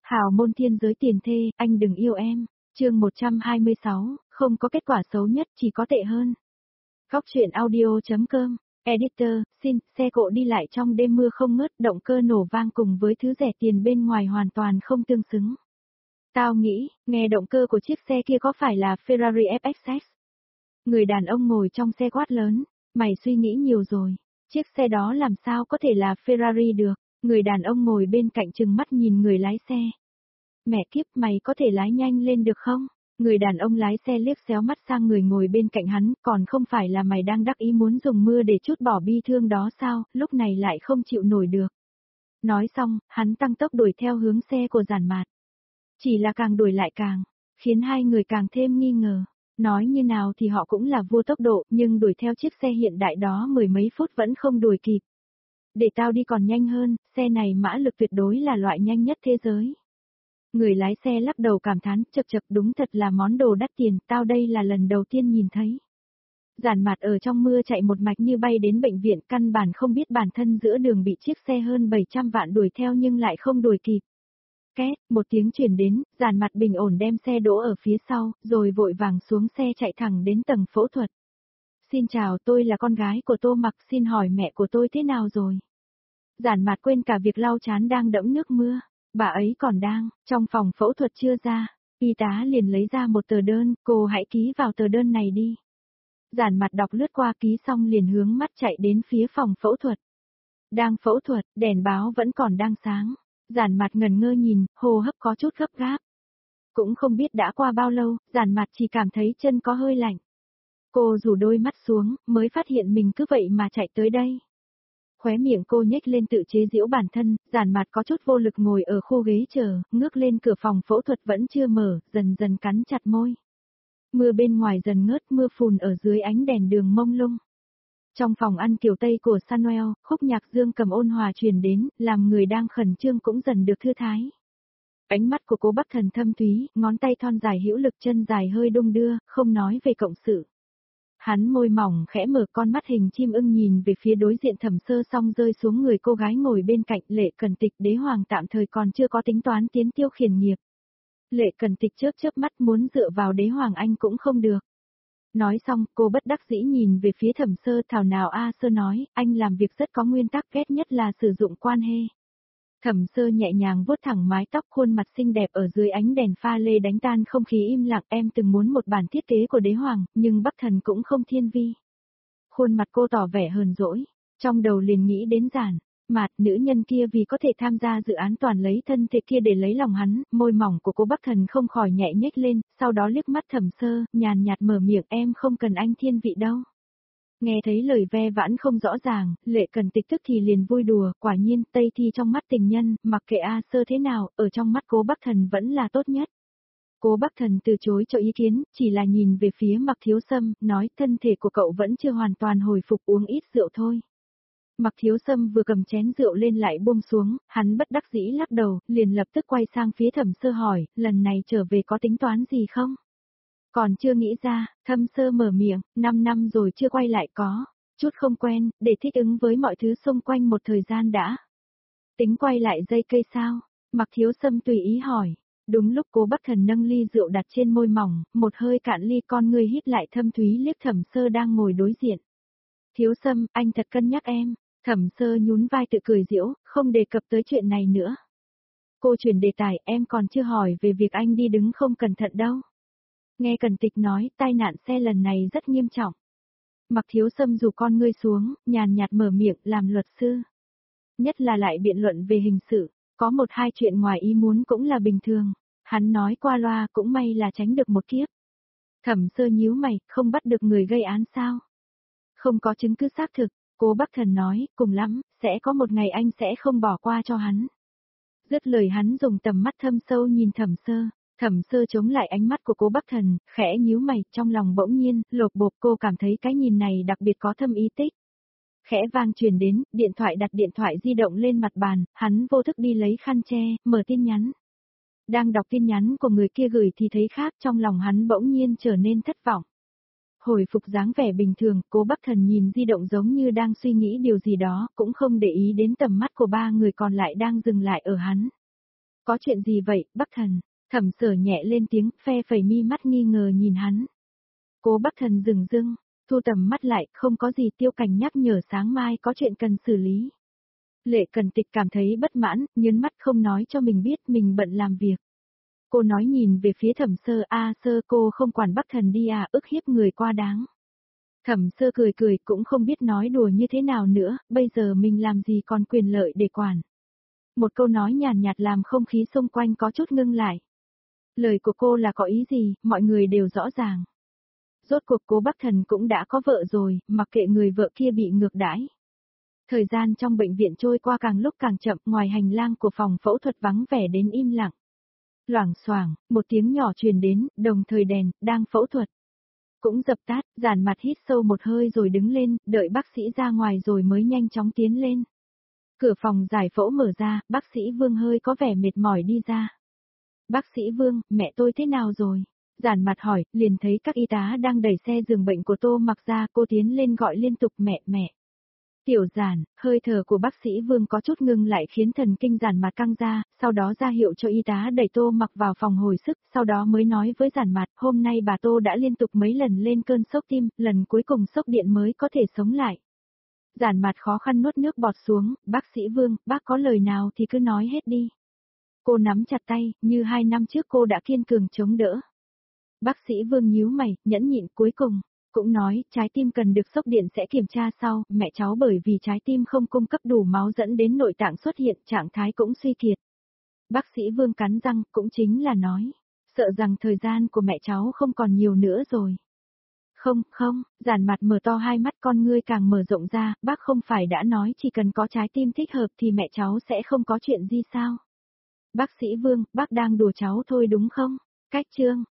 Hào môn thiên giới tiền thê, anh đừng yêu em. Chương 126, không có kết quả xấu nhất, chỉ có tệ hơn. Góc truyện audio.com. Editor, xin, xe cộ đi lại trong đêm mưa không ngớt, động cơ nổ vang cùng với thứ rẻ tiền bên ngoài hoàn toàn không tương xứng. Tao nghĩ, nghe động cơ của chiếc xe kia có phải là Ferrari FXX? Người đàn ông ngồi trong xe quát lớn, mày suy nghĩ nhiều rồi, chiếc xe đó làm sao có thể là Ferrari được? Người đàn ông ngồi bên cạnh trừng mắt nhìn người lái xe. Mẹ kiếp, mày có thể lái nhanh lên được không? Người đàn ông lái xe liếc xéo mắt sang người ngồi bên cạnh hắn, còn không phải là mày đang đắc ý muốn dùng mưa để trút bỏ bi thương đó sao, lúc này lại không chịu nổi được. Nói xong, hắn tăng tốc đuổi theo hướng xe của Giản Mạt. Chỉ là càng đuổi lại càng, khiến hai người càng thêm nghi ngờ. Nói như nào thì họ cũng là vua tốc độ, nhưng đuổi theo chiếc xe hiện đại đó mười mấy phút vẫn không đuổi kịp. Để tao đi còn nhanh hơn, xe này mã lực tuyệt đối là loại nhanh nhất thế giới. Người lái xe lắc đầu cảm thán, chậc chậc, đúng thật là món đồ đắt tiền, tao đây là lần đầu tiên nhìn thấy. Giản Mạt ở trong mưa chạy một mạch như bay đến bệnh viện, căn bản không biết bản thân giữa đường bị chiếc xe hơn 700 vạn đuổi theo nhưng lại không đuổi kịp. Két, một tiếng truyền đến, Giản Mạt bình ổn đem xe đỗ ở phía sau, rồi vội vàng xuống xe chạy thẳng đến tầng phẫu thuật. Xin chào, tôi là con gái của Tô Mặc, xin hỏi mẹ của tôi thế nào rồi? Giản Mạt quên cả việc lau trán đang đẫm nước mưa. Bà ấy còn đang, trong phòng phẫu thuật chưa ra. Y tá liền lấy ra một tờ đơn, cô hãy ký vào tờ đơn này đi. Giản Mạt đọc lướt qua ký xong liền hướng mắt chạy đến phía phòng phẫu thuật. Đang phẫu thuật, đèn báo vẫn còn đang sáng. Giản Mạt ngẩn ngơ nhìn, hô hấp có chút gấp gáp. Cũng không biết đã qua bao lâu, Giản Mạt chỉ cảm thấy chân có hơi lạnh. Cô rủ đôi mắt xuống, mới phát hiện mình cứ vậy mà chạy tới đây. Khóe miệng cô nhếch lên tự chế giễu bản thân, Giản Mạt có chút vô lực ngồi ở khu ghế chờ, ngước lên cửa phòng phẫu thuật vẫn chưa mở, dần dần cắn chặt môi. Mưa bên ngoài dần ngớt, mưa phùn ở dưới ánh đèn đường mông lung. Trong phòng ăn kiểu Tây của Samuel, khúc nhạc dương cầm ôn hòa truyền đến, làm người đang khẩn trương cũng dần được thư thái. Ánh mắt của Cố Bắc Thần thâm thúy, ngón tay thon dài hữu lực, chân dài hơi đung đưa, không nói về cộng sự. Hắn môi mỏng khẽ mở, con mắt hình chim ưng nhìn về phía đối diện Thẩm Sơ, xong rơi xuống người cô gái ngồi bên cạnh. Lệ Cần Tịch, đế hoàng tạm thời còn chưa có tính toán tiến tiêu khiển nghiệp. Lệ Cần Tịch chớp chớp mắt, muốn dựa vào đế hoàng anh cũng không được. Nói xong, cô bất đắc dĩ nhìn về phía Thẩm Sơ, thảo nào A Sơ nói, anh làm việc rất có nguyên tắc, ghét nhất là sử dụng quan hệ. Thẩm Sơ nhẹ nhàng vuốt thẳng mái tóc, khuôn mặt xinh đẹp ở dưới ánh đèn pha lê đánh tan không khí im lặng. Em từng muốn một bản thiết kế của đế hoàng, nhưng Bắc Thần cũng không thiên vi. Khuôn mặt cô tỏ vẻ hờn dỗi, trong đầu liền nghĩ đến Giản Mạt, nữ nhân kia vì có thể tham gia dự án toàn lấy thân thể kia để lấy lòng hắn. Môi mỏng của cô Bắc Thần không khỏi nhẹ nhếch lên, sau đó liếc mắt Thẩm Sơ, nhàn nhạt mở miệng, em không cần anh thiên vị đâu. Nghe thấy lời ve vãn không rõ ràng, Lệ Cần Tịch tức thì liền vui đùa, quả nhiên, Tây Thi trong mắt tình nhân, mặc kệ A Sơ thế nào, ở trong mắt Cố Bắc Thần vẫn là tốt nhất. Cố Bắc Thần từ chối cho ý kiến, chỉ là nhìn về phía Mặc Thiếu Sâm, nói thân thể của cậu vẫn chưa hoàn toàn hồi phục, uống ít rượu thôi. Mặc Thiếu Sâm vừa cầm chén rượu lên lại buông xuống, hắn bất đắc dĩ lắc đầu, liền lập tức quay sang phía Thẩm Sơ hỏi, lần này trở về có tính toán gì không? Còn chưa nghĩ ra, Thẩm Sơ mở miệng, 5 năm rồi chưa quay lại có chút không quen, để thích ứng với mọi thứ xung quanh một thời gian đã. Tính quay lại dây cây sao? Mặc Thiếu Sâm tùy ý hỏi. Đúng lúc Cố Bắc Thần nâng ly rượu đặt trên môi mỏng, một hơi cạn ly, con người hít lại thâm thúy liếc Thẩm Sơ đang ngồi đối diện. Thiếu Sâm, anh thật cân nhắc em. Thẩm Sơ nhún vai tự cười giễu, không đề cập tới chuyện này nữa. Cô chuyển đề tài, em còn chưa hỏi về việc anh đi đứng không cẩn thận đâu. Nghe Cần Tịch nói, tai nạn xe lần này rất nghiêm trọng. Mặc Thiếu Sâm rủ con ngươi xuống, nhàn nhạt mở miệng, làm luật sư. Nhất là lại biện luận về hình sự, có một hai chuyện ngoài ý muốn cũng là bình thường. Hắn nói qua loa, cũng may là tránh được một kiếp. Thẩm Sơ nhíu mày, không bắt được người gây án sao? Không có chứng cứ xác thực, Cố Bắc Thần nói, cùng lắm, sẽ có một ngày anh sẽ không bỏ qua cho hắn. Dứt lời hắn dùng tầm mắt thâm sâu nhìn Thẩm Sơ. Thẩm Sơ chống lại ánh mắt của Cố Bắc Thần, khẽ nhíu mày, trong lòng bỗng nhiên, lột bột, cô cảm thấy cái nhìn này đặc biệt có thâm ý tích. Khẽ vang truyền đến, điện thoại đặt điện thoại di động lên mặt bàn, hắn vô thức đi lấy khăn che, mở tin nhắn. Đang đọc tin nhắn của người kia gửi thì thấy khác, trong lòng hắn bỗng nhiên trở nên thất vọng. Hồi phục dáng vẻ bình thường, Cố Bắc Thần nhìn di động giống như đang suy nghĩ điều gì đó, cũng không để ý đến tầm mắt của ba người còn lại đang dừng lại ở hắn. Có chuyện gì vậy, Bắc Thần? Thẩm Sở nhẹ lên tiếng, phe phẩy mi mắt nghi ngờ nhìn hắn. Cố Bắc Thần dừng dưng, thu tầm mắt lại, không có gì. Tiêu Cảnh nhắc nhở sáng mai có chuyện cần xử lý. Lệ Cần Tịch cảm thấy bất mãn, nhớn mắt không nói cho mình biết mình bận làm việc. Cô nói nhìn về phía Thẩm Sơ, Sơ cô không quản Bắc Thần đi à, ức hiếp người quá đáng. Thẩm Sơ cười cười cũng không biết nói đùa như thế nào nữa, bây giờ mình làm gì còn quyền lợi để quản. Một câu nói nhàn nhạt làm không khí xung quanh có chút ngưng lại. Lời của cô là có ý gì, mọi người đều rõ ràng. Rốt cuộc Cố Bắc Thần cũng đã có vợ rồi, mặc kệ người vợ kia bị ngược đãi. Thời gian trong bệnh viện trôi qua càng lúc càng chậm, ngoài hành lang của phòng phẫu thuật vắng vẻ đến im lặng. Loảng xoảng, một tiếng nhỏ truyền đến, đồng thời đèn, đang phẫu thuật. Cũng dập tắt, Giản Mặt hít sâu một hơi rồi đứng lên, đợi bác sĩ ra ngoài rồi mới nhanh chóng tiến lên. Cửa phòng giải phẫu mở ra, bác sĩ Vương hơi có vẻ mệt mỏi đi ra. Bác sĩ Vương, mẹ tôi thế nào rồi? Giản Mặt hỏi, liền thấy các y tá đang đẩy xe giường bệnh của Tô Mặc ra, cô tiến lên gọi liên tục mẹ mẹ. Tiểu Giản, hơi thở của bác sĩ Vương có chút ngưng lại khiến thần kinh Giản Mặt căng ra, sau đó ra hiệu cho y tá đẩy Tô Mặc vào phòng hồi sức, sau đó mới nói với Giản Mặt, hôm nay bà Tô đã liên tục mấy lần lên cơn sốc tim, lần cuối cùng sốc điện mới có thể sống lại. Giản Mặt khó khăn nuốt nước bọt xuống, bác sĩ Vương, bác có lời nào thì cứ nói hết đi. Cô nắm chặt tay, như 2 năm trước cô đã kiên cường chống đỡ. Bác sĩ Vương nhíu mày, nhẫn nhịn cuối cùng. Cũng nói, trái tim cần được sốc điện sẽ kiểm tra sau, mẹ cháu bởi vì trái tim không cung cấp đủ máu dẫn đến nội tạng xuất hiện, trạng thái cũng suy kiệt. Bác sĩ Vương cắn răng, cũng chính là nói, sợ rằng thời gian của mẹ cháu không còn nhiều nữa rồi. Không, Giản Mặt mở to hai mắt con ngươi càng mở rộng ra, bác không phải đã nói chỉ cần có trái tim thích hợp thì mẹ cháu sẽ không có chuyện gì sao? Bác sĩ Vương, bác đang đùa cháu thôi đúng không? Cách chương